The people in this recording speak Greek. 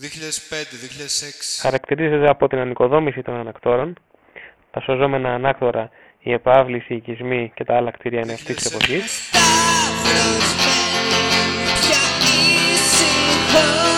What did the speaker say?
2005-2006. Χαρακτηρίζεται από την ανοικοδόμηση των ανακτόρων, τα σωζόμενα ανάκτορα, η επάβληση, οι οικισμοί και τα άλλα κτίρια είναι αυτής της εποχής.